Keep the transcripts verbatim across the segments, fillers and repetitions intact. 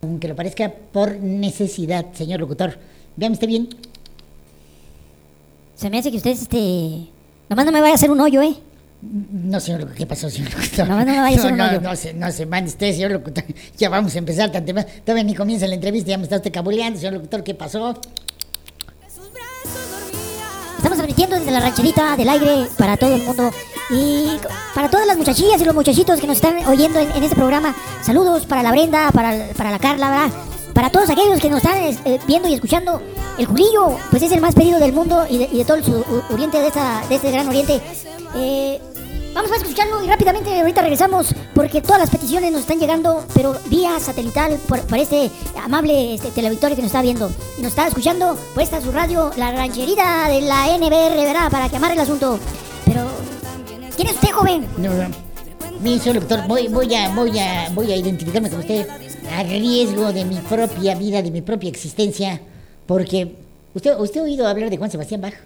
Aunque lo parezca por necesidad, señor locutor. Véame usted bien. Se me hace que usted, este... Nomás no me vaya a hacer un hoyo, ¿eh? No, señor locutor. ¿Qué pasó, señor locutor? Nomás no me vaya a hacer un no, hoyo. No, no, se, no se mande usted, señor locutor. Ya vamos a empezar tan temprano. Todavía ni comienza la entrevista, ya me está usted cabuleando, señor locutor. ¿Qué pasó? Estamos transmitiendo desde la rancherita del aire para todo el mundo y para todas las muchachillas y los muchachitos que nos están oyendo en, en este programa. Saludos para la Brenda, para, para la Carla, ¿verdad? Para todos aquellos que nos están eh, viendo y escuchando. El Julillo, pues es el más pedido del mundo y de, y de todo el sur, oriente, de, esta, de este gran oriente. Eh, vamos a escucharlo y rápidamente ahorita regresamos porque todas las peticiones nos están llegando, pero vía satelital por, por este amable este, televidtorio que nos está viendo y nos está escuchando por esta su radio, la rancherita de la N B R, ¿verdad? Para que amarre el asunto. Pero, ¿quién es usted, joven? No, no. Mire, señor locutor, voy, voy, a, voy, a, voy a identificarme con usted a riesgo de mi propia vida, de mi propia existencia, porque usted, usted ha oído hablar de Juan Sebastián Bach.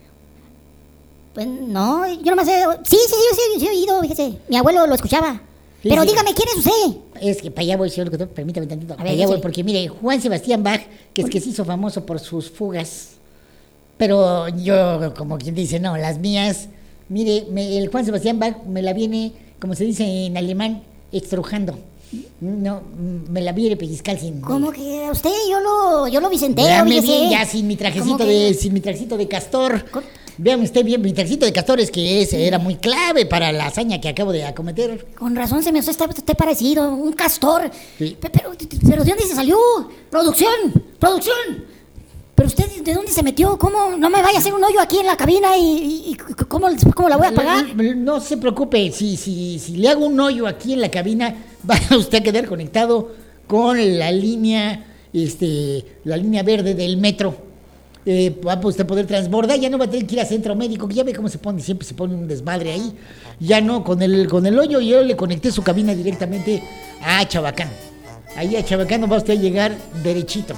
Pues no, yo nomás he... Sí, sí, sí, sí, sí he oído, fíjese. Mi abuelo lo escuchaba. Sí, pero sí. Dígame, ¿quién es usted? Es que para allá voy, señor locutor, permítame tantito. A Para ver, allá voy, sí. porque mire, Juan Sebastián Bach, que es que se hizo famoso por sus fugas, pero yo, como quien dice, no, las mías, mire, me, el Juan Sebastián Bach me la viene, como se dice en alemán, estrujando. No, me la viene pellizcal sin... ¿Cómo que usted? Yo lo, yo lo vicenteo, Véame fíjese. bien, ya sin mi trajecito ¿Cómo que? de, sin mi trajecito de castor. ¿Cómo? Véame usted bien, mi trajecito de castor es que ese era muy clave para la hazaña que acabo de acometer. Con razón se me hace usted, usted parecido, un castor. Sí. Pe- Pero, pero ¿de dónde se salió? Producción, producción. Pero usted, ¿de dónde se metió? ¿Cómo? No me vaya a hacer un hoyo aquí en la cabina y, y- y ¿cómo, cómo la voy a pagar? No, no se preocupe, si, si, si le hago un hoyo aquí en la cabina, va usted a quedar conectado con la línea, este, la línea verde del metro. Eh, va usted a poder transbordar, ya no va a tener que ir a centro médico, que ya ve cómo se pone, siempre se pone un desmadre ahí. Ya no, con el, con el hoyo yo le conecté su cabina directamente a Chabacán. Ahí a Chabacán va usted a llegar derechito.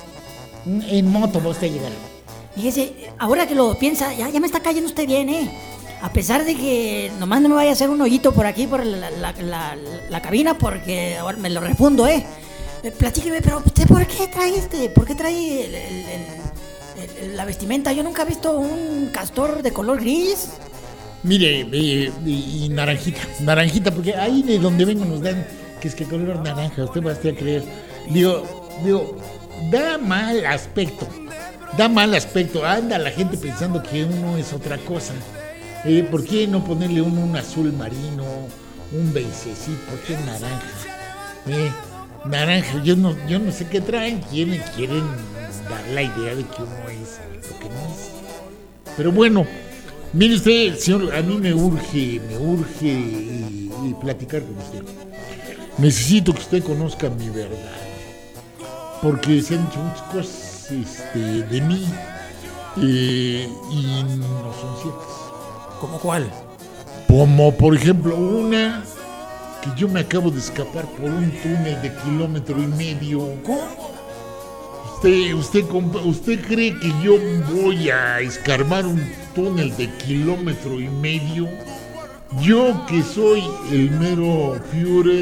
En moto va usted a llegar. Fíjese, ahora que lo piensa, ya, ya me está cayendo usted bien, ¿eh? A pesar de que nomás no me vaya a hacer un hoyito por aquí, por la, la, la, la cabina, porque ahora me lo refundo, ¿eh? Eh, Platíqueme, pero ¿usted por qué trae este? ¿Por qué trae el, el, el, el, la vestimenta? Yo nunca he visto un castor de color gris. Mire, eh, y, y naranjita, naranjita, porque ahí de donde vengo nos dan que es que color naranja, usted va a estar a creer. Digo, digo, da mal aspecto, da mal aspecto, anda la gente pensando que uno es otra cosa. Eh, ¿Por qué no ponerle uno un azul marino, un beigecito? ¿Por qué naranja? Eh, naranja, yo no, yo no sé qué traen, quieren, quieren dar la idea de que uno es lo que no es. Pero bueno, mire usted, señor, a mí me urge, me urge y, y platicar con usted. Necesito que usted conozca mi verdad, porque se han dicho muchas cosas este, de mí eh, y no son ciertas. ¿Cómo cuál? Como por ejemplo una que yo me acabo de escapar por un túnel de kilómetro y medio. ¿Cómo? ¿Usted, usted, compa- usted cree que yo voy a escarbar un túnel de kilómetro y medio? Yo que soy el mero Führer,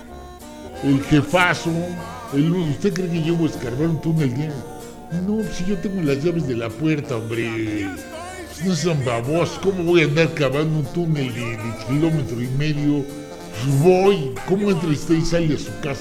el jefazo, el, ¿usted cree que yo voy a escarbar un túnel de... No, si yo tengo las llaves de la puerta, hombre. No sean babosos, ¿cómo voy a andar cavando un túnel de, de kilómetro y medio? Pues voy, ¿cómo entra usted y sale a su casa?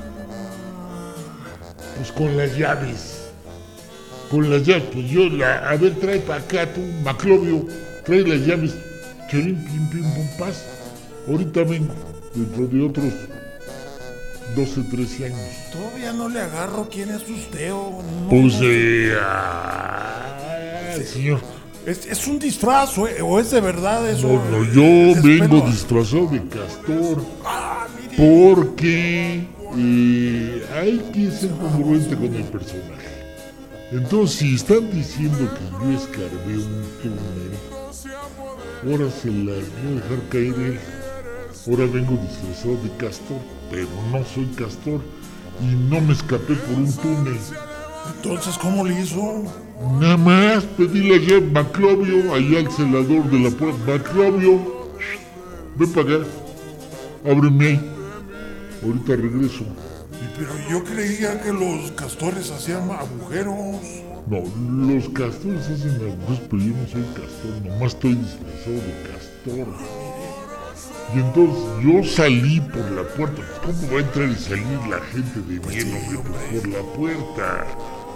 Pues con las llaves. Con las llaves, pues yo, la, a ver, trae para acá tú, Maclovio, trae las llaves. Chelín, pim, pim, pum, paz. Ahorita vengo, dentro de otros doce, trece años. Todavía no le agarro quién es usted o no. Pues, eh, ah, señor. ¿Es, es un disfraz o, o es de verdad eso? No, no, yo Es vengo pelo- disfrazado de castor. Ah, mire. Porque eh, hay que ser congruente con el personaje. Entonces, si están diciendo que yo escarbé un túnel, ahora se las voy a dejar caer él. Ahora vengo disfrazado de castor, pero no soy castor y no me escapé por un túnel. Entonces, ¿cómo le hizo? Nada más pedí la llave, Maclovio, allá al celador de la puerta. Maclovio, ven para acá, ábreme ahí. Ahorita regreso. Y pero yo creía que los castores hacían agujeros. No, los castores hacen agujeros, pero yo no soy castor, nomás estoy disfrazado de castor. Y entonces yo salí por la puerta. Pues, ¿cómo va a entrar y salir la gente de bien, hombre? Pues por la puerta.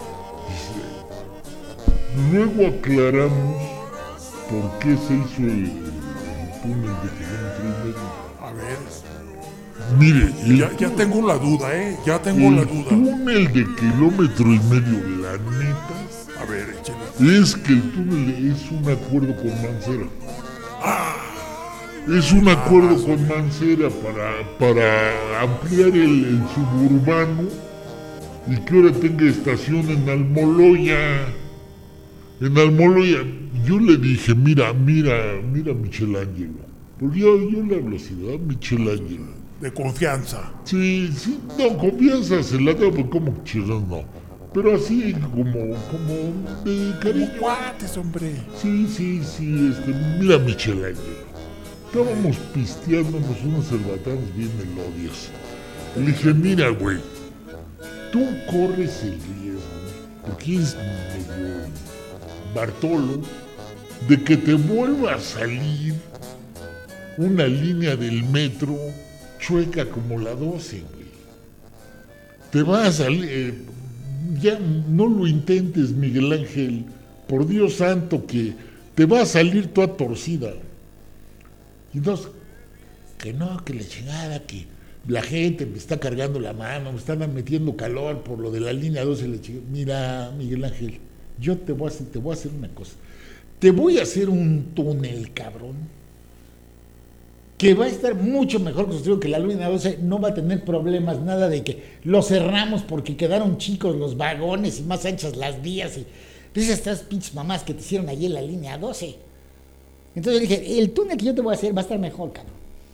Dice, luego aclaramos por qué se hizo el, el túnel de kilómetro y medio. A ver, Mire, el, ya, ya tengo la duda, ¿eh? Ya tengo la el duda. túnel de kilómetro y medio, la neta, A ver, échale. es que el túnel es un acuerdo con Mancera. Es un acuerdo con Mancera para, para ampliar el, el suburbano y que ahora tenga estación en Almoloya. En Almoloya, yo le dije, mira, mira, mira Michelangelo. Porque yo, yo le hablo así, ¿verdad? Michelangelo. De confianza. Sí, sí, no, confianza se la debo, pues como chido, no. Pero así como, como de Como cariño. cuates, hombre. Sí, sí, sí, este, mira Michelangelo. Estábamos pisteándonos unos cerbatanos bien melodios. Le dije, mira, güey, tú corres el riesgo, porque es medio Bartolo, de que te vuelva a salir una línea del metro chueca como la doce, güey. Te va a salir... eh, ya no lo intentes, Miguel Ángel. Por Dios santo, que te va a salir toda torcida. Y entonces, que no, que la chingada, que la gente me está cargando la mano, me están metiendo calor por lo de la línea doce. La chingada. Mira, Miguel Ángel, yo te voy a hacer, te voy a hacer una cosa. Te voy a hacer un túnel, cabrón, que va a estar mucho mejor construido que la línea doce, no va a tener problemas, nada de que lo cerramos porque quedaron chicos los vagones y más anchas las vías y pues estas pinches mamás que te hicieron allí en la línea doce. Entonces yo dije, el túnel que yo te voy a hacer va a estar mejor, cabrón.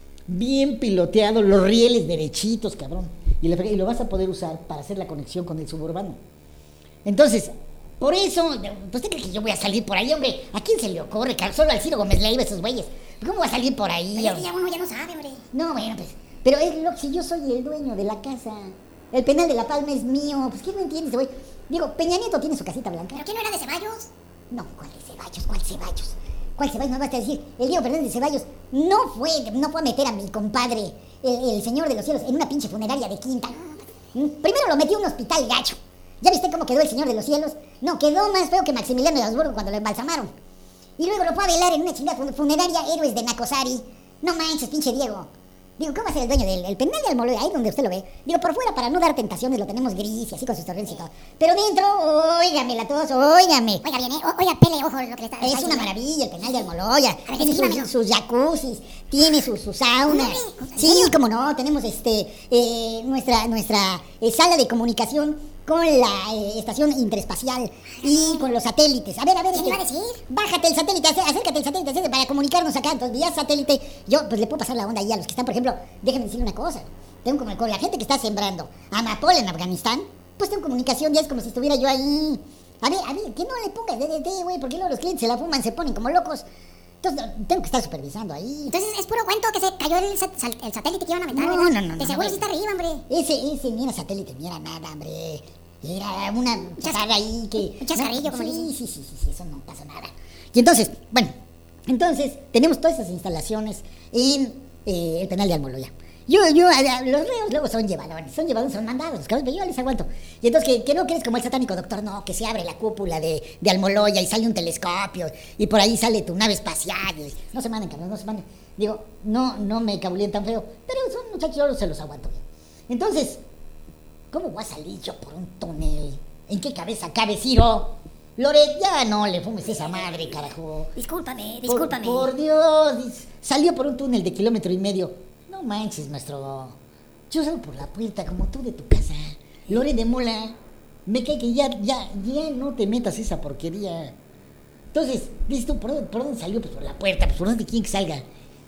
Bien piloteado, los rieles derechitos, cabrón. Y, le, y lo vas a poder usar para hacer la conexión con el suburbano. Entonces, por eso, ¿usted cree que yo voy a salir por ahí, hombre? ¿A quién se le ocurre, cabrón? Solo al Ciro Gómez Leiva, esos güeyes. ¿Cómo va a salir por ahí? Pero ya uno ya no sabe, hombre. No, bueno, pues, pero es lo si yo soy el dueño de la casa. El penal de La Palma es mío. Pues, ¿qué no entiendes, güey? Digo, Peña Nieto tiene su casita blanca. ¿Pero qué no era de Ceballos? No, ¿cuál de Ceballos? ¿Cuál Ceballos? ¿Cuál Ceballos? No vas a decir, el Diego Fernández de Ceballos no fue, no fue a meter a mi compadre, el, el señor de los cielos, en una pinche funeraria de quinta. Primero lo metió a un hospital gacho. ¿Ya viste cómo quedó el señor de los cielos? No, quedó más feo que Maximiliano de Habsburgo cuando lo embalsamaron. Y luego lo fue a velar en una chingada funeraria Héroes de Nacosari. No manches, pinche Diego. Digo, ¿cómo va a ser el dueño del el penal de Almoloya? Ahí donde usted lo ve. Digo, por fuera, para no dar tentaciones, lo tenemos gris y así con sus torrentes y todo. Pero dentro, óigame la tos, óigame. Oiga bien, ¿eh? O- oiga, pele ojo lo que le está Es está una diciendo. maravilla el penal de Almoloya. A ver, Tiene descríbamelo. sus, sus jacuzzis, tiene sus, sus saunas. Hombre, ¿en Sí, serio? como no, tenemos este eh, nuestra, nuestra eh, sala de comunicación con la eh, estación interespacial y con los satélites. A ver, a ver, ¿Qué este, iba a decir? bájate el satélite, acé- acércate el satélite acércate para comunicarnos acá. Entonces, vía satélite, yo pues le puedo pasar la onda ahí a los que están, por ejemplo, déjenme decirle una cosa. Tengo como con la gente que está sembrando amapola en Afganistán, pues tengo comunicación, ya es como si estuviera yo ahí. A ver, a ver, que no le pongas D D T, güey, porque luego los clientes se la fuman, se ponen como locos. Entonces, tengo que estar supervisando ahí. Entonces es puro cuento que se cayó el, sat- sal- el satélite que iban a meter. No, ¿verdad? no, no, De no, seguro no, sí está arriba, hombre. Ese, ese ni era satélite, ni era nada, hombre. Era una chascarra ahí que... un chascarrillo, como sí, dicen. sí, sí, sí, sí, eso no pasa nada. Y entonces, bueno, entonces tenemos todas esas instalaciones en eh, el penal de Almoloya. Yo, yo, a- a- los reos luego son llevadores, son llevadores, son mandados, los cabrones, pero yo les aguanto. Y entonces, que, que no crees como el satánico doctor, no, que se abre la cúpula de, de Almoloya y sale un telescopio y por ahí sale tu nave espacial. Y no se manden, cabrón, no se manden. Digo, no, no me cabulien tan feo, pero son muchachos, yo se los aguanto. Entonces, ¿cómo voy a salir yo por un túnel? ¿En qué cabeza cabe, Ciro? Loret, ya no le fumes esa madre, carajo. Discúlpame, Por- discúlpame. Por, Dios, dis- salió por un túnel de kilómetro y medio. No manches, maestro. Yo salgo por la puerta como tú de tu casa. Loret de Mola, me cae que ya, ya, ya no te metas esa porquería. Entonces, dices tú, ¿por dónde, por dónde salió? Pues por la puerta, pues por dónde quieren que salga.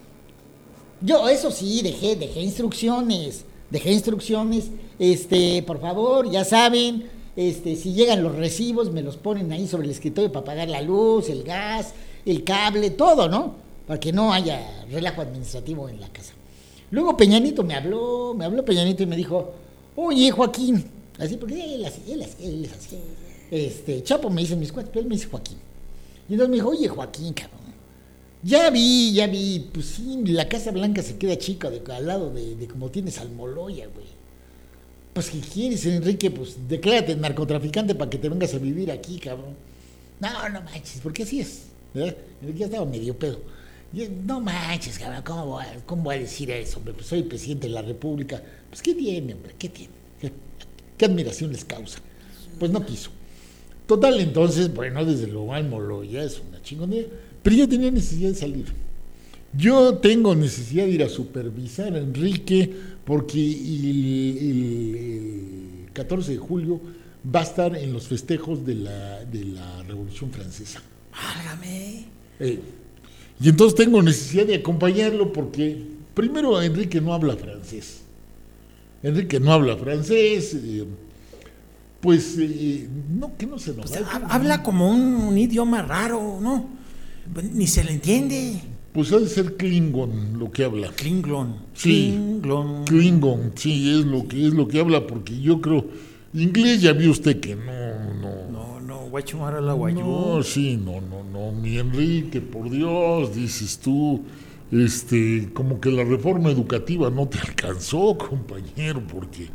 Yo, eso sí, dejé, dejé instrucciones. Dejé instrucciones. Este, por favor, ya saben, este, si llegan los recibos, me los ponen ahí sobre el escritorio para pagar la luz, el gas, el cable, todo, ¿no? Para que no haya relajo administrativo en la casa. Luego Peñanito me habló, me habló Peñanito y me dijo, oye, Joaquín, así, porque él, así, él, así, él es así. Este, Chapo me dice mis cuates, pero él me dice Joaquín. Y entonces me dijo, oye, Joaquín, cabrón, ya vi, ya vi, pues sí, la Casa Blanca se queda chica de, al lado de, de como tienes Almoloya, güey. Pues, ¿qué quieres, Enrique? Pues, declárate narcotraficante para que te vengas a vivir aquí, cabrón. No, no manches, porque así es, ¿verdad? Enrique ya estaba medio pedo. Y, no manches, cabrón, ¿cómo voy, a, ¿cómo voy a decir eso, hombre? Pues soy presidente de la República. Pues, ¿qué tiene, hombre? ¿Qué tiene? ¿Qué, qué admiración les causa? Pues no quiso. Total, entonces, bueno, desde luego Almoloya es una chingonera, pero yo tenía necesidad de salir. Yo tengo necesidad de ir a supervisar a Enrique porque el, el, el catorce de julio va a estar en los festejos de la, de la Revolución Francesa. Válgame. Eh, y entonces tengo necesidad de acompañarlo porque, primero, Enrique no habla francés. Enrique no habla francés, eh, pues, eh, no, que no se nos Pues, va. ha- habla como un, un idioma raro, ¿no? Ni se le entiende. Pues ha de ser Klingon lo que habla. Klingon. Sí. Klingon. Klingon, sí, es lo que es lo que habla, porque yo creo, inglés ya vio usted que no, no. No, no, guachumara la guayú. No, sí, no, no, no, mi Enrique, por Dios, dices tú, este, como que la reforma educativa no te alcanzó, compañero, porque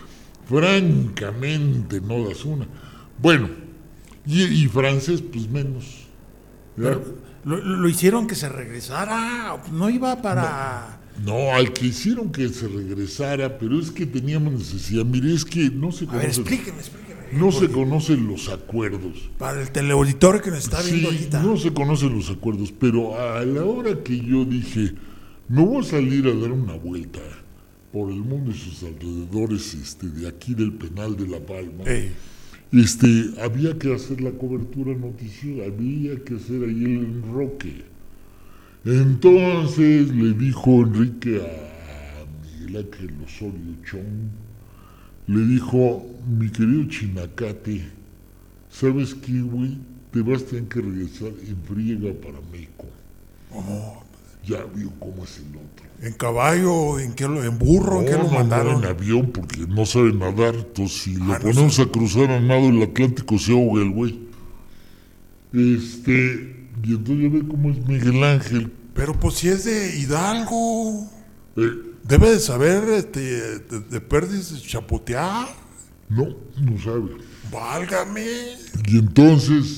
francamente no das una. Bueno, y, y francés, pues menos. ¿verdad? Lo, lo hicieron que se regresara. No iba para. No, al que hicieron que se regresara, pero es que teníamos necesidad. Mire, es que no se A ver, conocen, explíqueme, explíqueme. no se Porque conocen los acuerdos. Para el teleauditorio que nos está viendo Sí, ahorita. no se conocen los acuerdos, pero a la hora que yo dije, me voy a salir a dar una vuelta por el mundo y sus alrededores, este, de aquí del penal de La Palma, Ey, este, había que hacer la cobertura noticiosa, había que hacer ahí el enroque. Entonces le dijo Enrique a Miguel Ángel Osorio Chong, le dijo, mi querido Chinacate, ¿sabes qué, güey? Te vas a tener que regresar en friega para México. Ya vio cómo es el otro. ¿En caballo? ¿En qué lo, en burro? ¿En qué No, lo no, no, mandaron? en avión, porque no sabe nadar. Entonces, si lo Ah, no ponemos sabe. a cruzar a nado el Atlántico, se ahoga el güey. Este, y entonces ya ve cómo es Miguel Ángel. Pero pues si es de Hidalgo, Eh, debe de saber este, de, de perdiz chapotear. no, no sabe. Válgame. Y entonces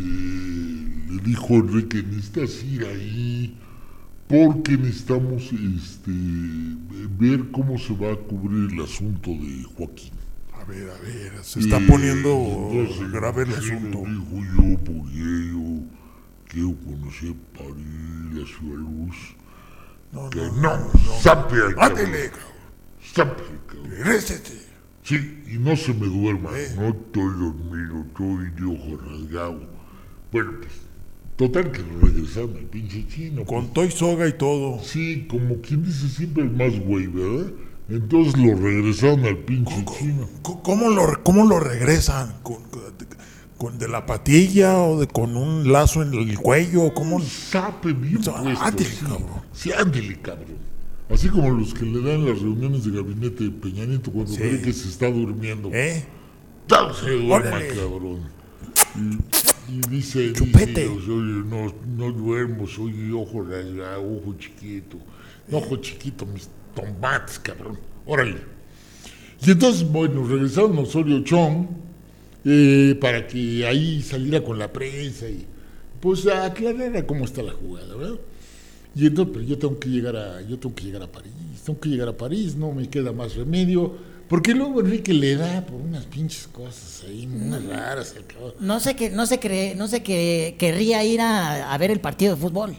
le, le dijo Enrique, necesitas ir ahí porque necesitamos este, ver cómo se va a cubrir el asunto de Joaquín. A ver, a ver, se está Y poniendo entonces, grave el sí, asunto. me dijo yo, porque yo quiero conocer París, la ciudad luz. No, Que no, no, no, no. sape al cabrón. Mátele, cabrón. Sape al cabrón. Regrésate. Sí, y no se me duerma, Eh. no estoy dormido, estoy de ojo rasgado. Bueno, pues, total que regresaron al pinche chino. Con toy soga y todo. Sí, como quien dice siempre el más güey, ¿verdad? Entonces lo regresaron al pinche chino. C- ¿Cómo lo, cómo lo regresan? ¿Con, con- de la patilla o de, con un lazo en el cuello? ¿Cómo? Sape bien So- puesto, ándele, sí. cabrón. Sí, ándele, cabrón. Así como los que le dan las reuniones de gabinete de Peña Nieto cuando Sí. cree que se está durmiendo. ¿Eh? ¡Tal se duerma, Órale. cabrón! Y, y dice, Chupete. dice, soy- no, no duermo, soy ojo rasgado, ojo chiquito. No, ojo chiquito, mis tomates, cabrón. Órale. Y entonces, bueno, regresaron a Osorio Chong eh, para que ahí saliera con la prensa y pues a aclarar cómo está la jugada, ¿verdad? Y entonces, pero yo tengo que llegar a, yo tengo que llegar a París, tengo que llegar a París, no me queda más remedio, porque luego Enrique le da por unas pinches cosas ahí, unas raras, el cabrón. No sé que, no sé que, no sé que querría ir a, a ver el partido de fútbol.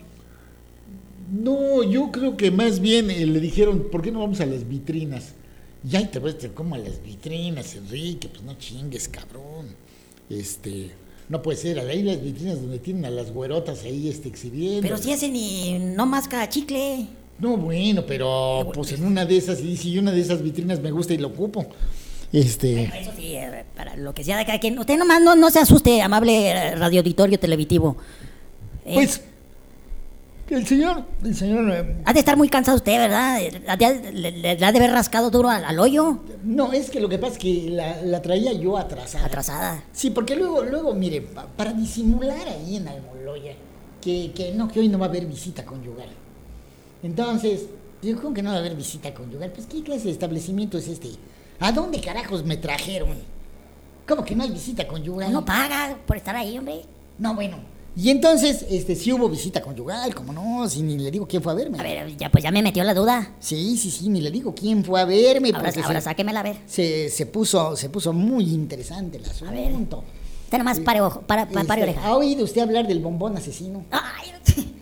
No, yo creo que más bien eh, le dijeron, ¿por qué no vamos a las vitrinas? Y ahí te ves como a las vitrinas, Enrique, pues no chingues, cabrón. Este, no puede ser, ahí las vitrinas donde tienen a las güerotas ahí este, exhibiendo. Pero si ese ni no masca chicle. No, bueno, pero pues en una de esas, y si una de esas vitrinas me gusta y lo ocupo. Este, Eso sí, eh, para lo que sea de cada quien. Usted nomás no, no se asuste, amable eh, radioauditorio televisivo. Eh, pues, Que el señor, el señor... eh, Ha de estar muy cansado usted, ¿verdad? Ha de, le, le- le ha de haber rascado duro al, al hoyo. no, es que lo que pasa es que la, la traía yo atrasada. Atrasada. Sí, porque luego, luego mire, pa- para disimular ahí en Almoloya, que, que no, que hoy no va a haber visita conyugal. Entonces, yo creo que no va a haber visita conyugal. Pues, ¿qué clase de establecimiento es este? ¿A dónde carajos me trajeron? ¿Cómo que no hay visita conyugal? Uno paga por estar ahí, hombre. No, bueno. Y entonces, este, sí hubo visita conyugal, como no, si ni le digo quién fue a verme. A ver, ya pues ya me metió la duda. Sí, sí, sí, ni le digo quién fue a verme. Ahora, porque ahora se, sáquemela a ver. se, se puso, se puso muy interesante el asunto. Usted nomás pare ojo, para, para, pare Este, oreja. ¿Ha oído usted hablar del bombón asesino? Ay,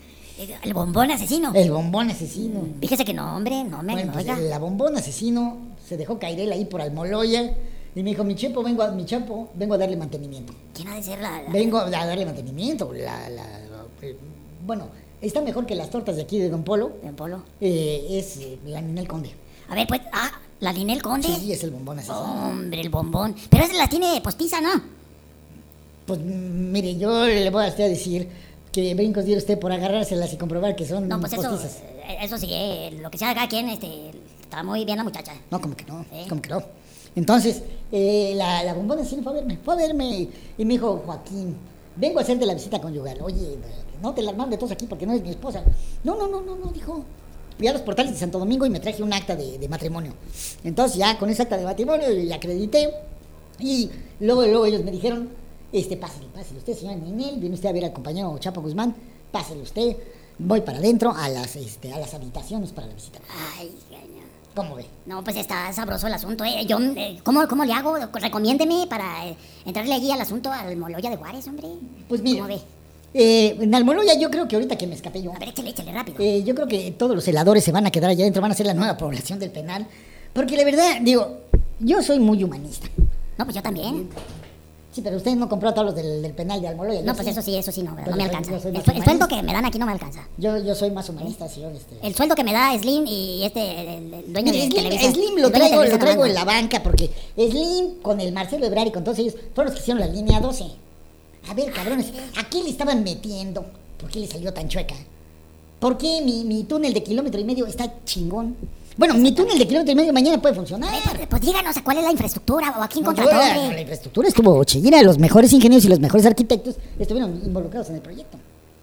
el bombón asesino. El bombón asesino. Fíjese que no, hombre, no me Bueno, pues, oiga. la bombón asesino se dejó caer él ahí por Almoloya y me dijo, mi chepo, vengo a, mi chapo, vengo a darle mantenimiento. ¿Quién ha de ser la...? la- Vengo a darle mantenimiento. La, la, eh, bueno, está mejor que las tortas de aquí de Don Polo. Don Polo? Eh, es eh, la Ninel Conde. A ver, pues, ah, la Ninel Conde. Sí, es el bombón asesino. Hombre, el bombón. Pero esa la tiene postiza, ¿no? Pues mm, mire, yo le voy a usted a decir que brincos diera usted por agarrárselas y comprobar que son No, pues eso, postizas. eh, eso sí, eh, lo que sea cada quien, este, está muy bien la muchacha. No, como que no, ¿Eh? como que no. Entonces, eh, la, la bombona sí fue a verme, fue a verme y, y me dijo, Joaquín, vengo a hacerte la visita conyugal. Oye, no te la arman de todos aquí porque no es mi esposa. No, no, no, no, no, dijo. Fui a los portales de Santo Domingo y me traje un acta de, de matrimonio. Entonces ya con ese acta de matrimonio la acredité y luego, luego ellos me dijeron, este, pásale, pásale usted, señora Ninel, viene usted a ver al compañero Chapo Guzmán, pásale usted, voy para adentro a las, este, a las habitaciones para la visita. Ay, caña. ¿Cómo ve? No, pues está sabroso el asunto, eh. Yo, eh, ¿cómo, ¿cómo le hago? Recomiéndeme para eh, entrarle allí al asunto al Moloya de Juárez, hombre. Pues mira, ¿Cómo ve? eh, en Almoloya yo creo que ahorita que me escapé yo, A ver, échale, échale rápido. eh, yo creo que todos los heladores se van a quedar allá adentro, van a ser la nueva población del penal, porque la verdad, digo, yo soy muy humanista. No, pues yo también. Sí, pero usted no compró a todos los del, del penal de Almoloya. No, yo pues sí. eso sí, eso sí, no, Pero no me yo soy- alcanza. yo soy El, más sue- el sueldo humanista. que me dan aquí no me alcanza. Yo, yo soy más humanista, señor. Este. El sueldo que me da Slim y este, el, el dueño Mire, de Slim, Televisa. Slim el lo dueño de traigo, Televisa lo traigo no en la manda. banca porque Slim con el Marcelo Ebrard y con todos ellos fueron los que hicieron la línea doce. A ver, cabrones, ¿a qué le estaban metiendo? ¿Por qué le salió tan chueca? ¿Por qué mi, mi túnel de kilómetro y medio está chingón? Bueno, mi túnel de kilómetro y medio mañana puede funcionar. A ver, pues, pues díganos cuál es la infraestructura o a quién No, contrató, no, la, hombre. la infraestructura estuvo chillera, los mejores ingenieros y los mejores arquitectos estuvieron involucrados en el proyecto.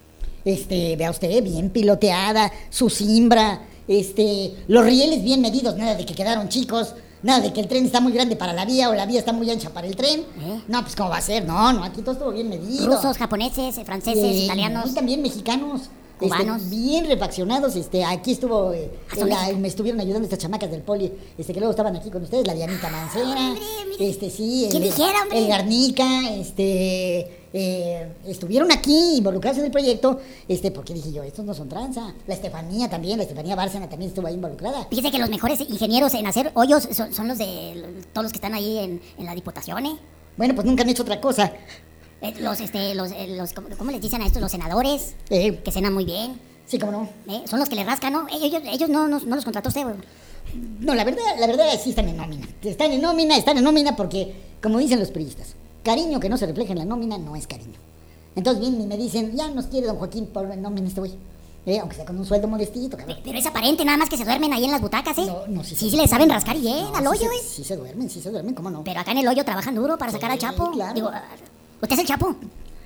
Este, vea usted, bien piloteada, su cimbra, este, los rieles bien medidos, nada de que quedaron chicos, nada de que el tren está muy grande para la vía o la vía está muy ancha para el tren. ¿Eh? No, pues cómo va a ser, no, no, aquí todo estuvo bien medido. Rusos, japoneses, eh, franceses, Eh, italianos. Y también mexicanos. Cubanos. Este, bien refaccionados, este, aquí estuvo, eh, Ah, son la- mexicanos. me estuvieron ayudando estas chamacas del poli, este, que luego estaban aquí con ustedes, la Dianita Mancera, hombre, mire. este, sí, ¿Quién el, dijera, hombre? el Garnica, este, eh, estuvieron aquí involucrados en el proyecto, este, porque dije yo, estos no son tranza, la Estefanía también, la Estefanía Bárcena también estuvo ahí involucrada. Fíjese que los mejores ingenieros en hacer hoyos son, son los de l- todos los que están ahí en, en la diputación, ¿eh? Bueno, pues nunca han hecho otra cosa, Eh, Los, este, los, eh, los, ¿cómo, cómo les dicen a estos? Los senadores, eh, que cenan muy bien, sí, cómo no. ¿eh? Son los que le rascan, ¿no? Ellos, ellos no, no, no los contrató usted, güey. No, la verdad, la verdad sí están en nómina. Están en nómina, están en nómina porque, como dicen los priistas, cariño que no se refleja en la nómina no es cariño. Entonces vienen y me dicen, ya nos quiere don Joaquín por nómina este güey. Eh, aunque sea con un sueldo modestito, cabrón. Pero es aparente nada más que se duermen ahí en las butacas, ¿eh? No, no, sí sí, se- sí le saben rascar bien No, al sí hoyo, se- ¿eh? Sí se duermen, sí se duermen, ¿cómo no? Pero acá en el hoyo trabajan duro para sacar al Sí, Chapo. claro. Digo, ah, ¿usted es el Chapo?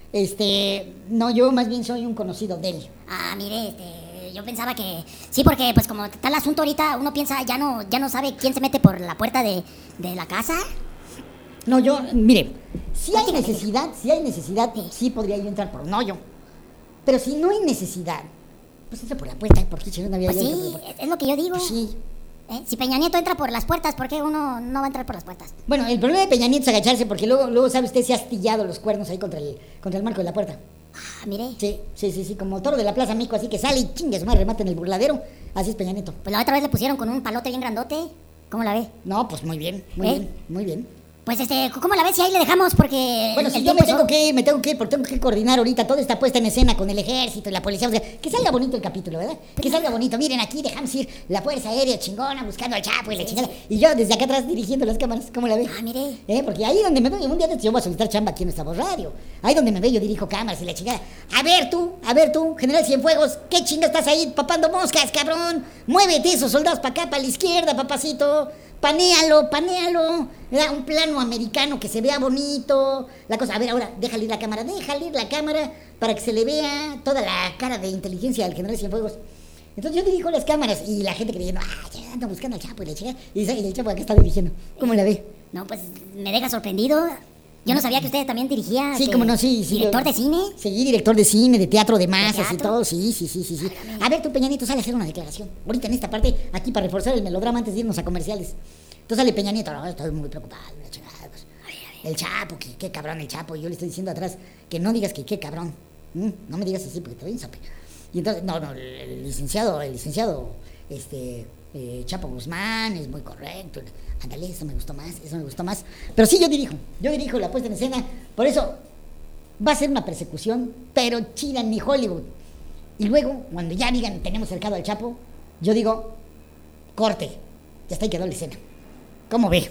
Este, no, yo más bien soy un conocido de él. Ah, mire, este, yo pensaba que... Sí, porque pues como está el asunto ahorita, uno piensa, ya no, ya no sabe quién se mete por la puerta de, de la casa. No, yo, mire, si hay necesidad, si hay necesidad, sí podría yo entrar por un hoyo. Pero si no hay necesidad, pues entra por la puerta, porque si no había Pues yo sí, entrado por la puerta. es lo que yo digo. Pues sí. ¿Eh? Si Peña Nieto entra por las puertas, ¿por qué uno no va a entrar por las puertas? Bueno, el problema de Peña Nieto es agacharse porque luego, luego sabe usted, se ha astillado los cuernos ahí contra el, contra el marco de la puerta. Ah, mire. Sí, sí, sí, sí, como toro de la Plaza Mico, así que sale y chingue su madre, remata en el burladero. Así es Peña Nieto. Pues la otra vez le pusieron con un palote bien grandote. ¿Cómo la ve? No, pues muy bien, muy ¿Eh? bien, muy bien. Pues este, ¿cómo la ves si ahí le dejamos? Porque Bueno, el si yo tiempo me es tengo que ir, me tengo que ir, porque tengo que coordinar ahorita toda esta puesta en escena con el ejército y la policía. O sea, que salga bonito el capítulo, ¿verdad? Que salga bonito. Miren, aquí dejamos ir la Fuerza Aérea chingona buscando al Chapo y la chingada. Y yo desde acá atrás dirigiendo las cámaras, ¿cómo la ves? Ah, mire. ¿Eh? Porque ahí donde me veo, un día de estos yo voy a solicitar chamba aquí en nuestra voz radio. Ahí donde me veo yo dirijo cámaras y la chingada. A ver tú, a ver tú, General Cienfuegos, ¿qué chinga estás ahí papando moscas, cabrón? Muévete esos soldados para acá, para la izquierda, papacito. Panéalo, panéalo. ¿Verdad? Un plano americano que se vea bonito. La cosa, a ver, ahora, déjale ir la cámara, déjale ir la cámara para que se le vea toda la cara de inteligencia del General Cienfuegos. Entonces yo dirijo las cámaras y la gente creyendo, ah, ya anda buscando al Chapo y la chica. Y el Chapo acá está dirigiendo. ¿Cómo la ve? No, pues me deja sorprendido. Yo no sabía que usted también dirigía. Sí, que- como no, sí, sí. ¿Director yo- de cine? Sí, director de cine, de teatro de masas y teatro? todo, sí, sí, sí, sí, sí. A ver, tú, Peña Nieto, sale a hacer una declaración. Ahorita en esta parte, aquí para reforzar el melodrama antes de irnos a comerciales. Entonces sale Peña Nieto, no, estoy muy preocupado, la chingada, pues. El Chapo, que qué cabrón el Chapo. Y yo le estoy diciendo atrás que no digas que qué cabrón. ¿Mm? No me digas así porque te doy un zape. Y entonces, no, no, el, el licenciado, el licenciado, este, eh, Chapo Guzmán es muy correcto. Ándale, eso me gustó más, eso me gustó más. Pero sí, yo dirijo, yo dirijo la puesta en escena. Por eso va a ser una persecución, pero chida ni Hollywood. Y luego, cuando ya digan, tenemos cercado al Chapo, yo digo, corte, ya está, ahí quedó la escena. ¿Cómo ve?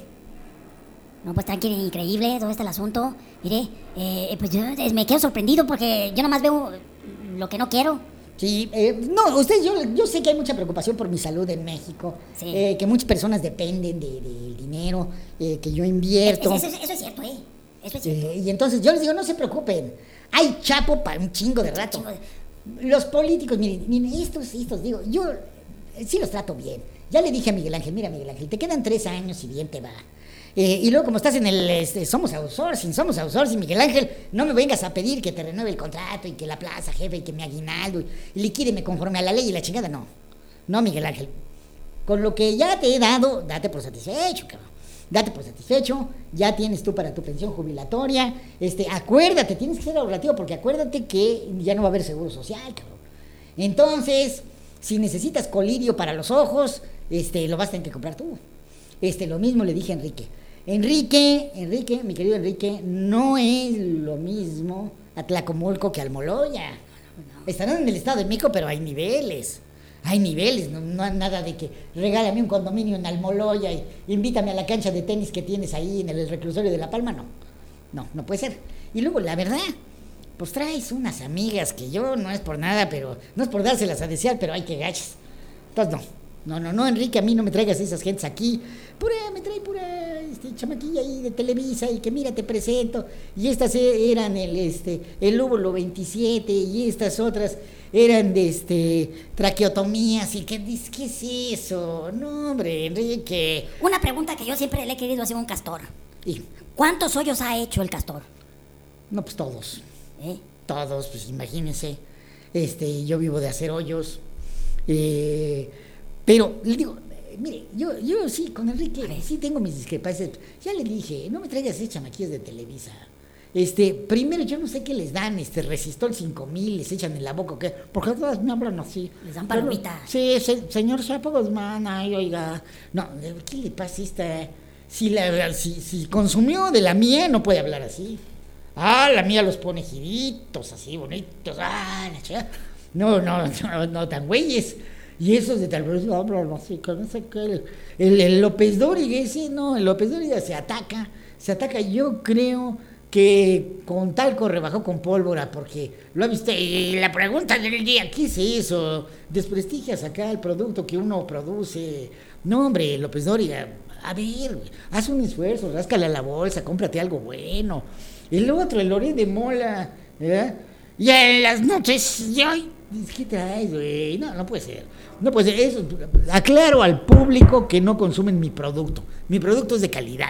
No, pues tranquilo, increíble todo este el asunto. Mire, eh, pues yo eh, me quedo sorprendido porque yo nomás veo lo que no quiero. Sí, eh, no, usted, yo, yo sé que hay mucha preocupación por mi salud en México, Sí. eh, que muchas personas dependen de- del dinero eh, que yo invierto. Eso, eso- eso es cierto, ¿eh? Eso es cierto. Eh, y entonces yo les digo, no se preocupen, hay Chapo para un chingo de rato. Chingo de- Los políticos, miren, miren, estos, estos, digo, yo eh, sí los trato bien. Ya le dije a Miguel Ángel, mira Miguel Ángel, te quedan tres años y bien te va. Eh, y luego como estás en el, este, somos outsourcing, somos outsourcing, Miguel Ángel, no me vengas a pedir que te renueve el contrato y que la plaza, jefe, y que mi aguinaldo, y, y liquídeme conforme a la ley y la chingada, no. No, Miguel Ángel. Con lo que ya te he dado, date por satisfecho, cabrón. Date por satisfecho, ya tienes tú para tu pensión jubilatoria. Este, acuérdate, tienes que ser ahorrativo, porque acuérdate que ya no va a haber seguro social, cabrón. Entonces, si necesitas colirio para los ojos, este, lo vas a tener que comprar tú. Este, lo mismo le dije a Enrique. Enrique, Enrique, mi querido Enrique, no es lo mismo Atlacomulco que Almoloya. Estarán en el Estado de México, pero hay niveles. Hay niveles, no, no hay nada de que regálame un condominio en Almoloya y invítame a la cancha de tenis que tienes ahí en el reclusorio de La Palma, no. No, no puede ser. Y luego, la verdad, pues traes unas amigas que yo, no es por nada, pero no es por dárselas a desear, pero hay que gachas. Entonces, no. No, no, no, Enrique, a mí no me traigas esas gentes aquí. Pura, me trae pura este, chamaquilla ahí de Televisa y que mira, te presento. Y estas e- eran el, este, el lóbulo veintisiete y estas otras eran de este, traqueotomías. Y que dices, ¿qué es eso? No, hombre, Enrique. Una pregunta que yo siempre le he querido hacer a un castor. Y, ¿Cuántos hoyos ha hecho el castor? no, pues todos. ¿Eh? Todos, pues imagínense. Este, yo vivo de hacer hoyos. Eh, pero, le digo, eh, mire, yo, yo sí, con Enrique, sí tengo mis discrepancias. Ya le dije, no me traigas esas chamaquillas de Televisa. Este, primero, yo no sé qué les dan, este, Resistol cinco mil, les echan en la boca, ¿o qué? Porque todas me hablan así. Les dan Pero, palomita. sí, se- señor Chapo Guzmán, ay, oiga. No, ¿qué le pasa a esta? Si, la, si, si consumió de la mía, no puede hablar así. Ah, la mía los pone giritos, así, bonitos. Ah, la chica. No, no, no, no tan güeyes. Y esos de tal vez, no, no, no sé, no sé qué. El, el, el López Dóriga, ese, no, el López Dóriga se ataca, se ataca. Yo creo que con talco rebajó con pólvora, porque lo ha visto. Y la pregunta del día, ¿qué es eso? Desprestigias acá el producto que uno produce. No, hombre, López Dóriga, a ver, haz un esfuerzo, ráscale a la bolsa, cómprate algo bueno. El otro, el Loré de Mola, ¿verdad? Y en las noches, yo, ¿qué traes, güey? No, no puede ser. No puede ser. Eso, aclaro al público que no consumen mi producto. Mi producto es de calidad.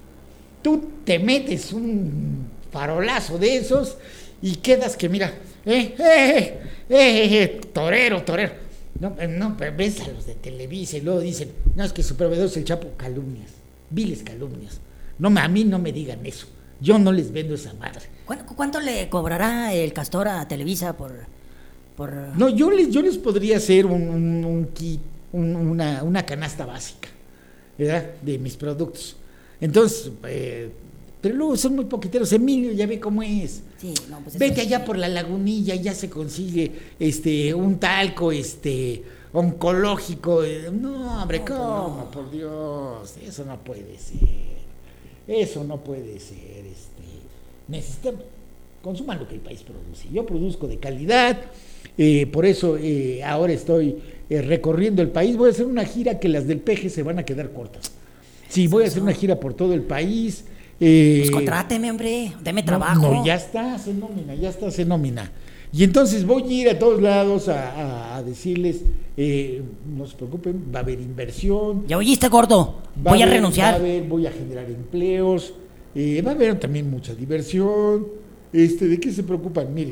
Tú te metes un farolazo de esos y quedas que, mira, eh, eh, eh, eh, torero, torero. No, no, ves a los de Televisa y luego dicen, no, es que su proveedor es el Chapo. Calumnias, viles calumnias. No, a mí no me digan eso. Yo no les vendo esa madre. ¿Cuánto, cuánto le cobrará el Castor a Televisa por...? por... No, yo les, yo les podría hacer un, un, un kit, un, una, una canasta básica, ¿verdad? De mis productos. Entonces, eh, pero luego son muy poquiteros. Emilio, ya ve cómo es. Sí, no, pues Vete eso- allá por la lagunilla, ya se consigue este un talco este oncológico. eh, No, hombre, ¿cómo? Por Dios, eso no puede ser. Eso no puede ser. Este, necesitamos, consuman lo que el país produce. Yo produzco de calidad, eh, por eso eh, ahora estoy eh, recorriendo el país. Voy a hacer una gira que las del P G se van a quedar cortas. Sí, voy a hacer una gira por todo el país. eh, Pues contráteme, hombre, deme no, trabajo. No, ya está, se nómina, ya está, se nómina. Y entonces voy a ir a todos lados a, a- a decirles, eh, no se preocupen, va a haber inversión. ¿Ya oíste, gordo? va Voy a haber- renunciar. Va a haber, voy a generar empleos, eh, va a haber también mucha diversión. Este, ¿de qué se preocupan? Miren,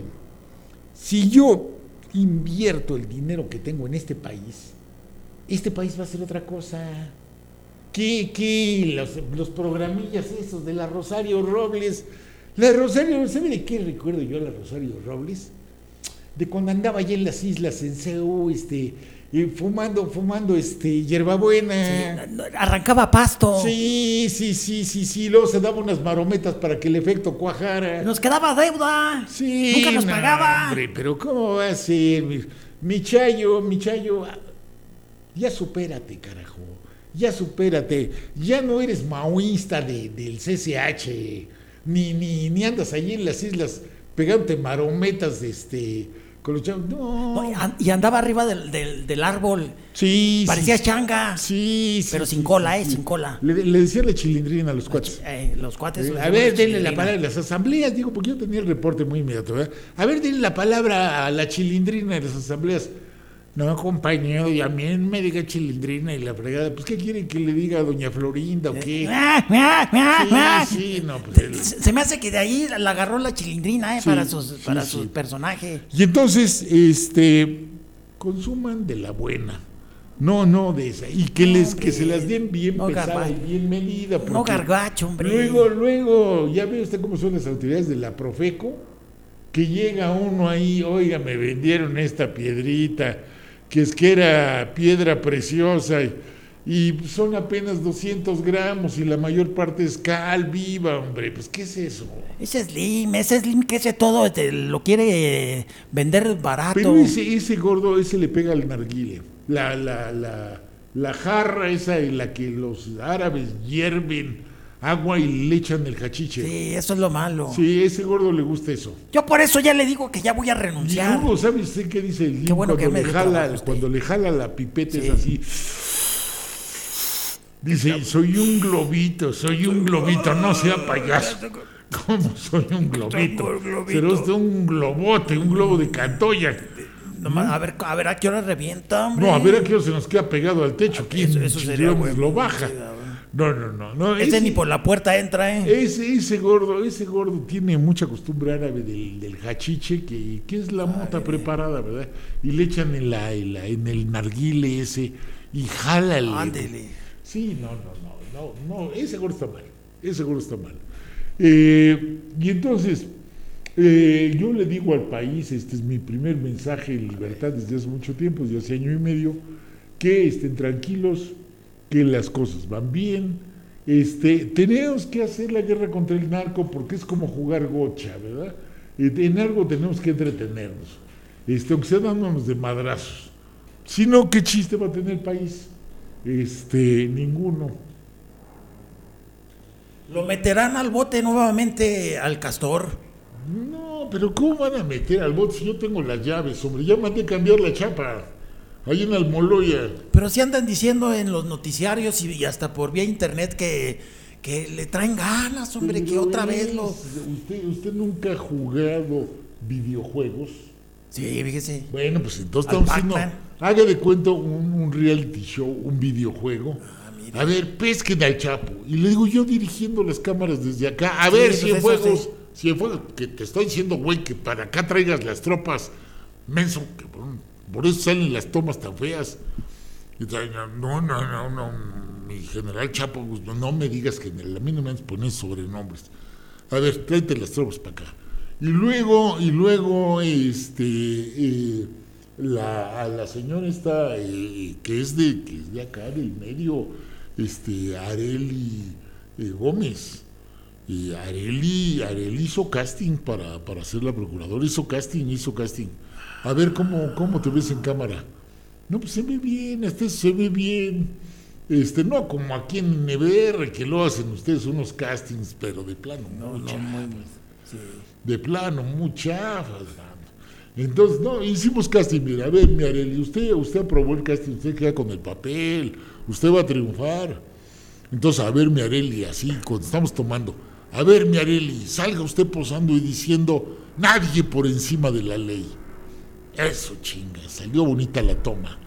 si yo invierto el dinero que tengo en este país, este país va a ser otra cosa. ¿Qué, qué? Los, los programillas esos de la Rosario Robles. La Rosario, ¿sabe de qué recuerdo yo a la Rosario Robles? De cuando andaba allá en las islas, en C E U, este, eh, fumando, fumando, este, hierbabuena. Arrancaba pasto. Sí, sí, sí, sí, sí, luego se daba unas marometas para que el efecto cuajara. Nos quedaba deuda. Sí, Nunca nos no, pagaba. Hombre, pero ¿cómo va a ser? Mi, mi chayo, mi chayo, ah, ya supérate, carajo. Ya supérate. Ya no eres maoísta de, del C C H, ni, ni, ni andas allí en las islas pegándote marometas de este, con los chavos. No. No, y an- y andaba arriba del, del, del árbol. Sí, Parecía sí, changa. sí, sí, Pero sin sí, cola, sí, eh, sí. sin cola. Le, le decía la chilindrina a los cuates. Eh, los cuates. Eh, a ver, denle la palabra a las asambleas, digo, porque yo tenía el reporte muy inmediato, ¿verdad? A ver, denle la palabra a la chilindrina de las asambleas. No, compañero, y a mí me diga chilindrina y la fregada. Pues, ¿qué quieren que le diga a doña Florinda o qué? Ah, ah, ah, ah. Sí, sí, no, pues... el- Se se me hace que de ahí la agarró la chilindrina, eh, Sí, para sus, sí, para sí. sus personajes. Y entonces, este, consuman de la buena. No, no de esa. Y que les, que se las den bien No, pesada garba- y bien medida. No porque gargacho, hombre. Luego, luego, ya ve usted cómo son las autoridades de la Profeco, que llega uno ahí, oiga, me vendieron esta piedrita, que es que era piedra preciosa, y, y son apenas doscientos gramos y la mayor parte es cal viva, hombre, pues ¿qué es eso? Ese Slim, ese Slim que ese todo te lo quiere eh, vender barato. Pero ese, ese gordo, ese le pega al narguile, la, la, la, la jarra esa en la que los árabes hierven agua y le echan el jachiche. Sí, eso es lo malo. Sí, ese gordo le gusta eso. Yo por eso ya le digo que ya voy a Y renunciar. luego, ¿sabe usted qué dice el Lim Qué bueno cuando, que me le dio jala, trabajo usted. cuando le jala la pipeta Sí. es así? Dice, soy un globito, soy un globito, no sea payaso. ¿Cómo soy un globito? Tengo el globito. Será usted un globote, un globo de Cantoya. Nomás, a ver, a ver a qué hora revienta, hombre. No, a ver a qué hora se nos queda pegado al techo. ¿Quién Eso- eso sería chingón bueno. lo baja? Sí, a ver. No, no, no. no Ese ni por la puerta entra, eh. Ese, ese gordo, ese gordo tiene mucha costumbre árabe del, del hachiche, que, que es la mota preparada, ¿verdad? Y le echan en, la, en, la- en el narguile ese y jálale. Ándele. Sí, no, no, no, no, no, ese gordo está mal, ese gordo está mal. Eh, y entonces, eh, yo le digo al país, este es mi primer mensaje en libertad desde hace mucho tiempo, desde hace año y medio, que estén tranquilos, que las cosas van bien. Este, tenemos que hacer la guerra contra el narco porque es como jugar gocha, ¿verdad? Eh, En algo tenemos que entretenernos, este, aunque sea dándonos de madrazos. Si no, ¿qué chiste va a tener el país? Este, ninguno. Lo meterán al bote nuevamente al castor. No, pero ¿cómo van a meter al bote si yo tengo las llaves, hombre? Ya mandé a cambiar la chapa, ahí en Almoloya. Pero si andan diciendo en los noticiarios y, y hasta por vía internet que, que le traen ganas, hombre, que Pero otra es- vez lo... Usted, usted nunca ha jugado videojuegos. Sí, fíjese. Bueno, pues entonces Al estamos haciendo, Pac-Man. haga de cuenta un, un reality show, un videojuego. A ver, pesquen al Chapo. Y le digo yo dirigiendo las cámaras desde acá. A Sí, ver, pues eso Cienfuegos, sí. Cienfuegos, que te estoy diciendo, güey, que para acá traigas las tropas. Menso, que por, por eso salen las tomas tan feas. Y traen, no, no, no, no, mi general Chapo, pues, no, no me digas que a mí no me pones sobrenombres. A ver, tráete las tropas para acá. Y luego, y luego, este, eh, la, a la señora esta, eh, que es de, que es de acá, del medio, este, Areli, eh, Gómez. Y Areli, Areli hizo casting para, para ser la procuradora, hizo casting, hizo casting. A ver cómo, cómo te ves en cámara. No, pues se ve bien, este se ve bien. Este, no como aquí en N B R, que lo hacen ustedes unos castings, pero de plano, No, muy no, chafas. muy, sí. De plano, muy chafas. Entonces, no, hicimos casting, mira, a ver, mi Areli, usted, usted aprobó el casting, usted queda con el papel, usted va a triunfar. Entonces, a ver, mi Areli, así, cuando estamos tomando, a ver, mi Areli, salga usted posando y diciendo, nadie por encima de la ley. Eso, chinga, salió bonita la toma.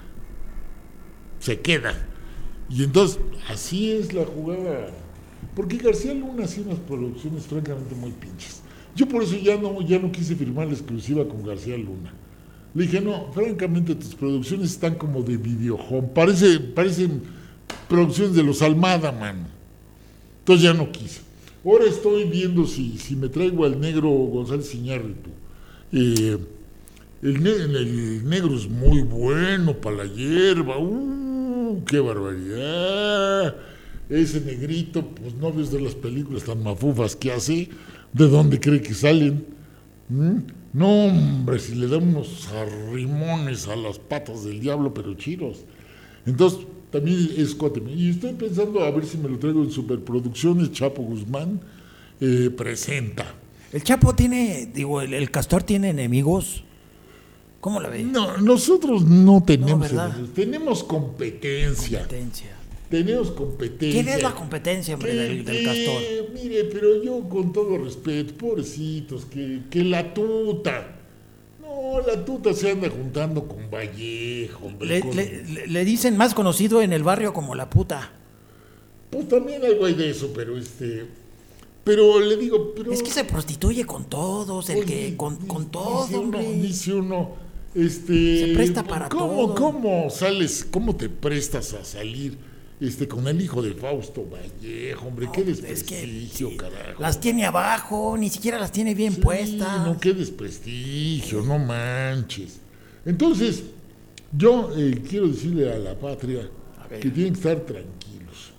Se queda. Y entonces, así es la jugada. Porque García Luna hacía unas producciones francamente muy pinches. Yo por eso ya no, ya no quise firmar la exclusiva con García Luna. Le dije, no, francamente tus producciones están como de videohome. Parece, parecen producciones de los Almada, mano. Entonces ya no quise. Ahora estoy viendo si, si me traigo al negro González Iñárritu. Eh, el, ne el negro es muy bueno para la hierba. ¡Uh, qué barbaridad! Ese negrito, pues no ves de las películas tan mafufas que hace, ¿de dónde cree que salen? ¿Mm? No, hombre, si le dan unos arrimones a las patas del diablo, pero chiros. Entonces, también es cuate. Y estoy pensando a ver si me lo traigo en Superproducciones. Chapo Guzmán eh, presenta. El Chapo tiene, digo, el, el Castor tiene enemigos. ¿Cómo la ve? No, nosotros no tenemos, No, ¿verdad? enemigos, tenemos competencia. Competencia. Tenemos competencia. ¿Quién es la competencia, hombre, del, del Que- Castor? Mire, pero yo con todo respeto, pobrecitos, que, que la tuta. No, la tuta se anda juntando con Vallejo, hombre. Le, con- le- le- le dicen más conocido en el barrio como la puta. Pues también algo hay de eso, pero este. Pero le digo, pero. Es que se prostituye con todos, el Oye, que con, di- con dice todo, uno, hombre. Dice uno, este. Se presta para ¿cómo, todo. ¿Cómo sales, cómo te prestas a salir este con el hijo de Fausto Vallejo, hombre? qué Es que desprestigio, sí, carajo. las tiene abajo, ni siquiera las tiene bien Sí, puestas. no, qué desprestigio, no manches. Entonces, yo eh, quiero decirle a la patria A ver. que tienen que estar tranquilos.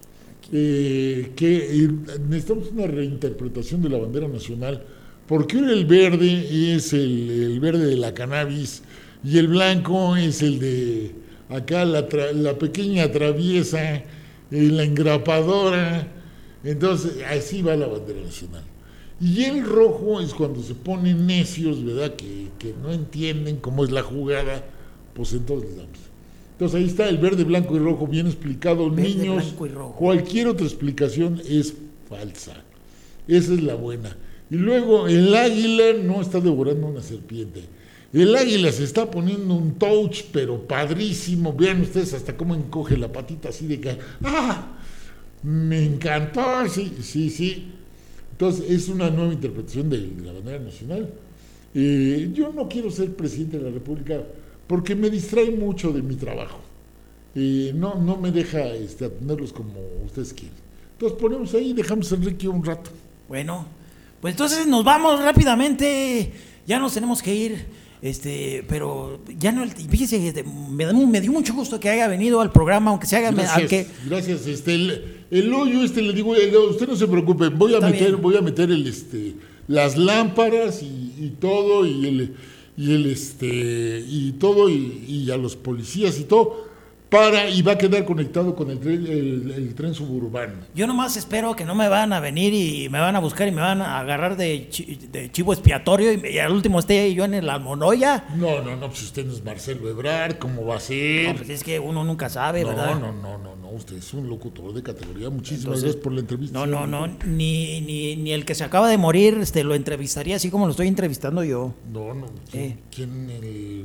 Eh, que eh, necesitamos una reinterpretación de la bandera nacional, porque ahora el verde es el, el verde de la cannabis y el blanco es el de acá la, tra- la pequeña traviesa, eh, la engrapadora. Entonces, así va la bandera nacional. Y el rojo es cuando se ponen necios, ¿verdad? Que, que no entienden cómo es la jugada, pues entonces les damos. Entonces ahí está el verde, blanco y rojo bien explicado. Verde, Niños, blanco y rojo. cualquier otra explicación es falsa. Esa es la buena. Y luego el águila no está devorando una serpiente. El águila se está poniendo un touch, pero padrísimo. Vean ustedes hasta cómo encoge la patita así de que... ¡Ah! Me encantó, sí, sí, sí. Entonces es una nueva interpretación de la bandera nacional. Eh, yo no quiero ser presidente de la República porque me distrae mucho de mi trabajo. Eh, no, no me deja este, atenderlos como ustedes quieren. Entonces ponemos ahí y dejamos a Enrique un rato. Bueno, pues entonces nos vamos rápidamente. Ya nos tenemos que ir. Este, pero ya no, fíjese, este, me, da- me dio mucho gusto que haya venido al programa, aunque se haga, Gracias, aunque gracias. Este, el, el hoyo este le digo, el- usted no se preocupe, voy a Está meter, bien. voy a meter el este, las lámparas y, y todo y el y el este y todo y, y a los policías y todo para y va a quedar conectado con el tren, el, el tren suburbano. yo nomás espero que no me van a venir y me van a buscar y me van a agarrar de, chi- de chivo expiatorio y, me- y al último esté yo en el Almonoya. No, no, no, pues usted no es Marcelo Ebrard, ¿cómo va a ser? No, pues es que uno nunca sabe, No, ¿verdad? no, no, no, no, usted es un locutor de categoría. Muchísimas Entonces, gracias por la entrevista. No, no, no, ni, ni, ni el que se acaba de morir este, lo entrevistaría así como lo estoy entrevistando yo. No, no, ¿quién, Eh. quién el...?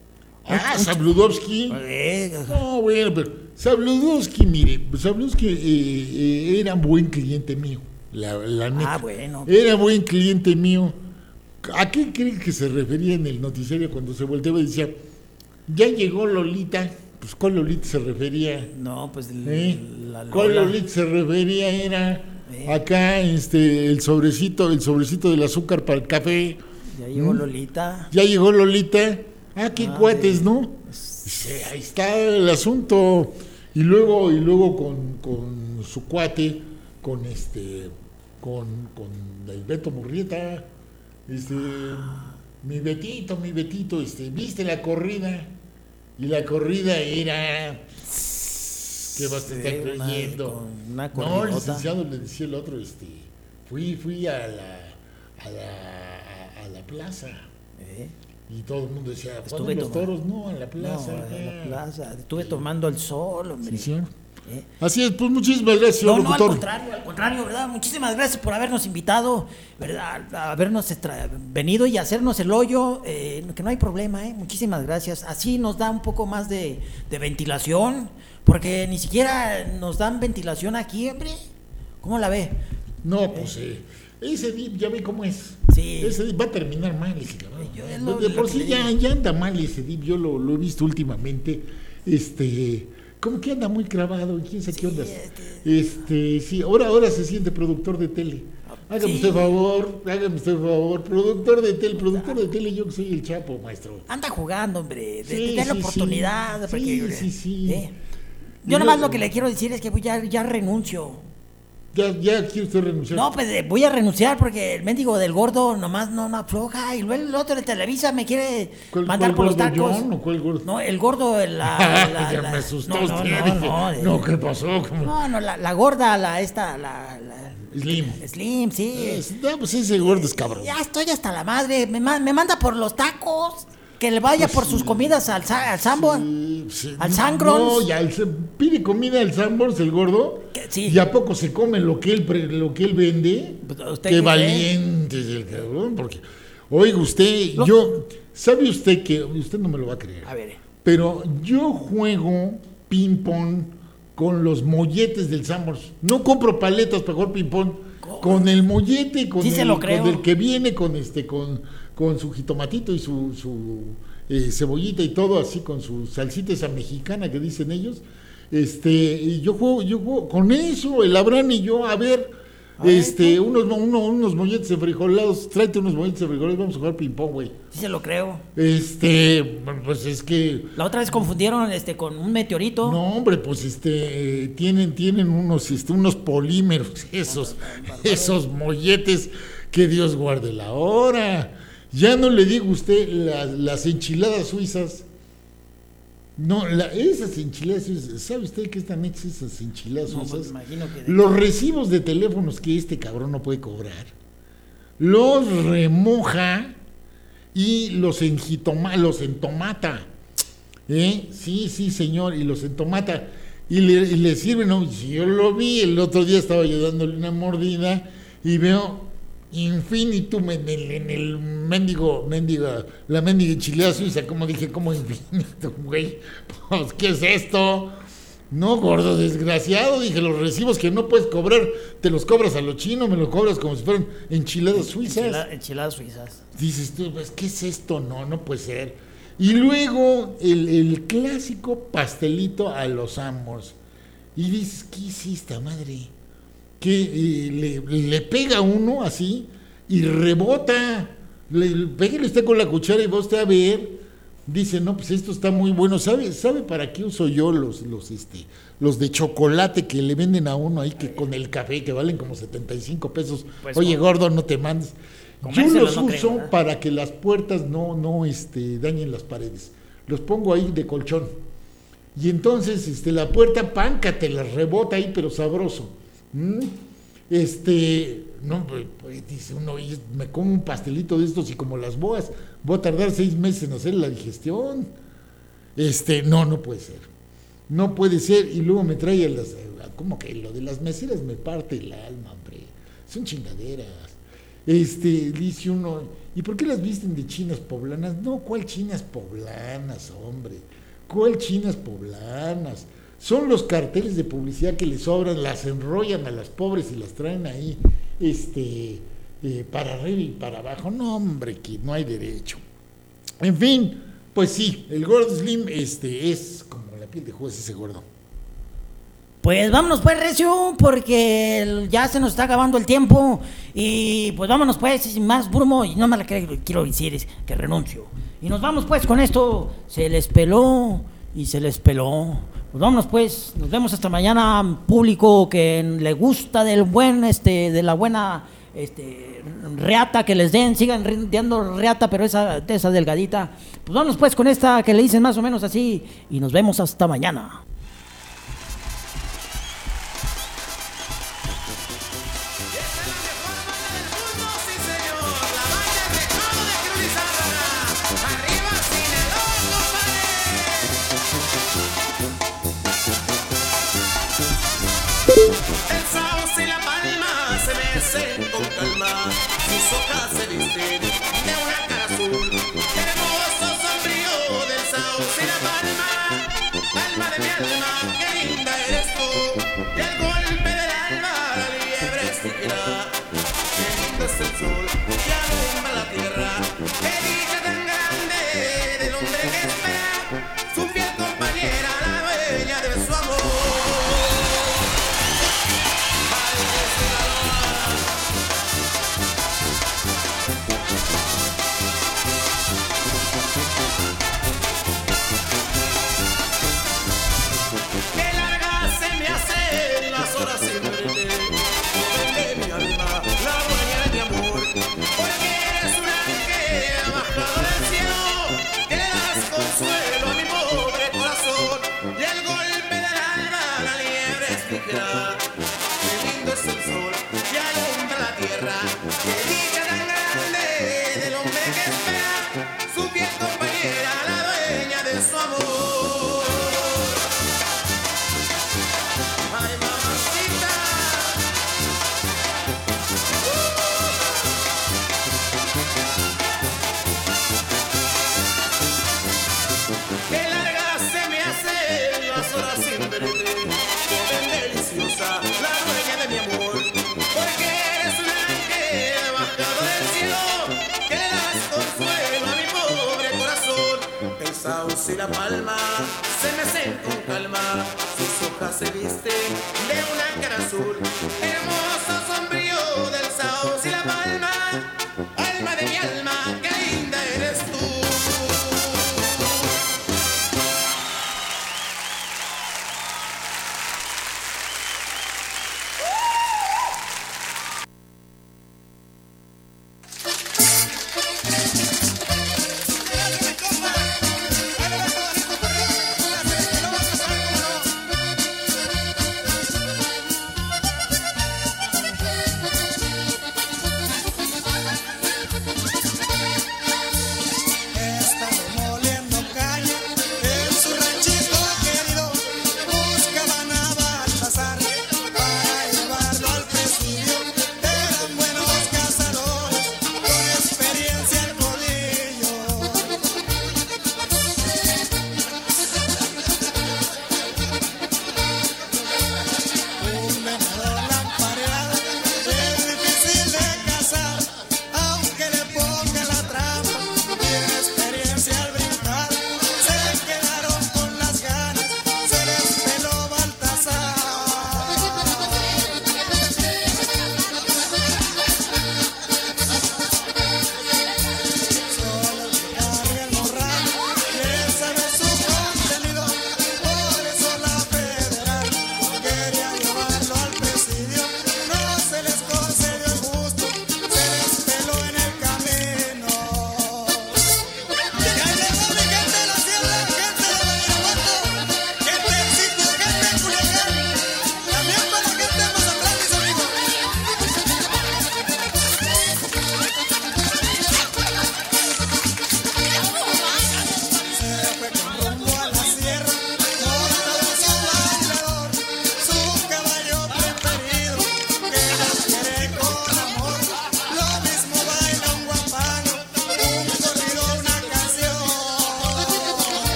Ah, Sabludovsky. Eh, No, bueno, pero Sabludovsky, mire, Sabludovsky eh, eh, era buen cliente mío, la, la neta. Ah, bueno. Era buen cliente mío. ¿A qué creen que se refería en el noticiario cuando se volteaba y decía, ya llegó Lolita? Pues ¿cuál Lolita se refería? no, pues el- ¿Eh? la ¿Cuál Lola. Lolita se refería? Era Eh. acá este el sobrecito, el sobrecito del azúcar para el café. Ya llegó ¿Mm? Lolita. Ya llegó Lolita. Ah, qué Ah, cuates, de- ¿no? Dice, ahí está el asunto. Y luego, y luego con, con su cuate, con este, con, con el Beto Murrieta, este, mi Betito, mi Betito, este, viste la corrida, y la corrida era, ¿qué vas a estar Sí, una- creyendo? una No, el corridota. licenciado le decía el otro, este, fui, fui a la, a la, a, a la plaza. ¿Eh? Y todo el mundo decía, Estuve ¿dónde los tomando- toros? No, en la plaza. No, en la acá. plaza. Estuve tomando el sol, hombre. Sí, señor. ¿Eh? Así es, pues muchísimas gracias, No, señor no, al locutor. contrario, al contrario, ¿verdad? Muchísimas gracias por habernos invitado, ¿verdad? A habernos extra- venido y hacernos el hoyo, eh, que no hay problema, ¿eh? Muchísimas gracias. Así nos da un poco más de, de ventilación, porque ni siquiera nos dan ventilación aquí, hombre. ¿Cómo la ve? No, pues eh, ese D I P ya ve cómo es. Sí. Ese D I P va a terminar mal, ese cabrón. Yo es lo- de lo por que sí le ya, digo. ya anda mal ese D I P, yo lo, lo he visto últimamente. Este, como que anda muy clavado, quién sabe qué ondas. Este, sí, ahora, ahora se siente productor de tele. Hágame Sí. usted favor, hágame usted favor, productor de tele, productor de tele, yo que soy el Chapo, maestro. Anda jugando, hombre. De, Sí, de darle sí, oportunidad. sí. porque, Sí, sí, sí. ¿eh? Y Yo nomás luego- lo que le quiero decir es que pues, ya, ya renuncio. Ya, ya quiere usted renunciar. No, pues eh, voy a renunciar porque el mendigo del gordo nomás no, no afloja. Y luego el otro de Televisa me quiere ¿Cuál- mandar cuál por los gordo, tacos. John, o cuál gordo? No, el gordo, el- la, la- ya la- me asustó no, no, usted. no, dije, no, de- no, ¿qué pasó? ¿Cómo? no, no, la, la gorda, la esta, la, la- Slim. Slim, sí. Es- no, pues ese gordo es cabrón. Ya estoy hasta la madre. Me, ma- me manda por los tacos. Que le vaya Pues por sí. sus comidas al, sa- al Sambo. Sí, sí. ¿Al Sangrons? No, ya el- se pide comida al Sanborns, el gordo. Que- sí. ¿Y a poco se come lo que él, pre- lo que él vende? Pues, ¿usted Qué qué cree? valiente es el cabrón. Porque, oiga, usted, Lo- yo, ¿sabe usted que, usted no me lo va a creer, A ver. pero yo juego ping-pong con los molletes del Sanborns. No compro paletas para jugar ping-pong. Con el mollete, con, Sí el, se lo creo. con el que viene, con este, con, con su jitomatito y su, su eh, cebollita y todo, así con su salsita esa mexicana que dicen ellos. Este, y yo juego, yo juego con eso, el Abraham y yo, a ver, este, unos, uno- unos molletes enfrijolados, tráete unos molletes enfrijolados, vamos a jugar ping-pong, güey. Sí se lo creo. Este, pues es que La otra vez confundieron este con un meteorito. no, hombre, pues este eh, tienen tienen unos este, unos polímeros esos esos molletes, que Dios guarde la hora. Ya no le digo a usted las, las enchiladas suizas. No, la- esas enchiladas suizas, ¿sabe usted qué están hechas esas enchiladas No, pues, suizas? me imagino que de- Los recibos de teléfonos que este cabrón no puede cobrar, los remoja y los enjitoma, los entomata. ¿Eh? Sí, sí, señor, y los entomata. Y le, y le sirven, ¿no? Si yo lo vi, el otro día estaba yo dándole una mordida y veo infinitum en el, en el mendigo, mendiga, la mendiga enchilada suiza, como dije, como infinito, güey. Pues, ¿qué es esto? No, gordo, desgraciado, dije, los recibos que no puedes cobrar, te los cobras a lo chino, me los cobras como si fueran enchiladas suizas. Enchila- enchiladas suizas. Dices tú, pues, ¿qué es esto? No, no puede ser. Y luego el, el clásico pastelito a los Sanborns. Y dices, ¿qué hiciste, madre? Que eh, le, le pega uno así y rebota. Le, le- pégale usted con la cuchara y va usted a ver. Dice, no, pues esto está muy bueno. ¿Sabe, sabe para qué uso yo los, los, este, los de chocolate que le venden a uno ahí que con el café que valen como setenta y cinco pesos? Pues, Oye, ¿no? gordo, no te mandes. Yo Comérselos los no creo, uso ¿verdad? para que las puertas no, no este, dañen las paredes. Los pongo ahí de colchón. Y entonces este, la puerta, páncate, la rebota ahí, pero sabroso. ¿Mm? Este, no, pues, pues, dice uno, "Y me como un pastelito de estos y como las boas, voy a tardar seis meses en hacer la digestión. Este, no, no puede ser. No puede ser. Y luego me trae a las, como que lo de las meseras me parte el alma, hombre. Son chingaderas. Este, dice uno, ¿y por qué las visten de chinas poblanas? No, ¿cuál chinas poblanas, hombre? ¿Cuál chinas poblanas? Son los carteles de publicidad que les sobran, las enrollan a las pobres y las traen ahí, este, eh, para arriba y para abajo. No, hombre, que no hay derecho. En fin, pues sí, el gordo Slim, este, es como la piel de juez ese gordo. Pues vámonos pues, Recio, porque el- ya se nos está acabando el tiempo. Y pues vámonos pues, sin más burmo. Y no más lo que quiero decir es que renuncio. Y nos vamos pues con esto. Se les peló y se les peló. Pues vámonos pues, nos vemos hasta mañana, público que le gusta del buen, este, de la buena, este, reata que les den, sigan dando reata, pero esa, esa delgadita. Pues vámonos pues con esta que le dicen más o menos así y nos vemos hasta mañana. El sauce y la palma se mecen con calma, sus hojas se visten de una cara azul. El hermoso sombrío del sauce y la palma, palma de mi alma, qué linda eres tú. Y el golpe del alba, la liebre exigirá, qué lindo es el sol que alumbra la tierra. Qué dicha tan grande del hombre que espera su fiel compañera, la dueña de su amor. Qué largas se me hacen las horas sin verte, joven de mi alma, la dueña de mi amor, porque eres un ángel bajado del cielo, que le das consuelo a mi pobre corazón, y el golpe del alba la liebre explicará, qué lindo es el sol que alumbra la tierra, qué dicha tan grande del hombre que espera su fiel compañera, la dueña de su amor. Ay, mamacita. Qué largas se me hacen las horas sin verte, joven deliciosa, la dueña de mi amor, porque eres un ángel bajado del cielo, que le das consuelo a mi pobre corazón. El sauce y la palma se mecen con calma, sus hojas se visten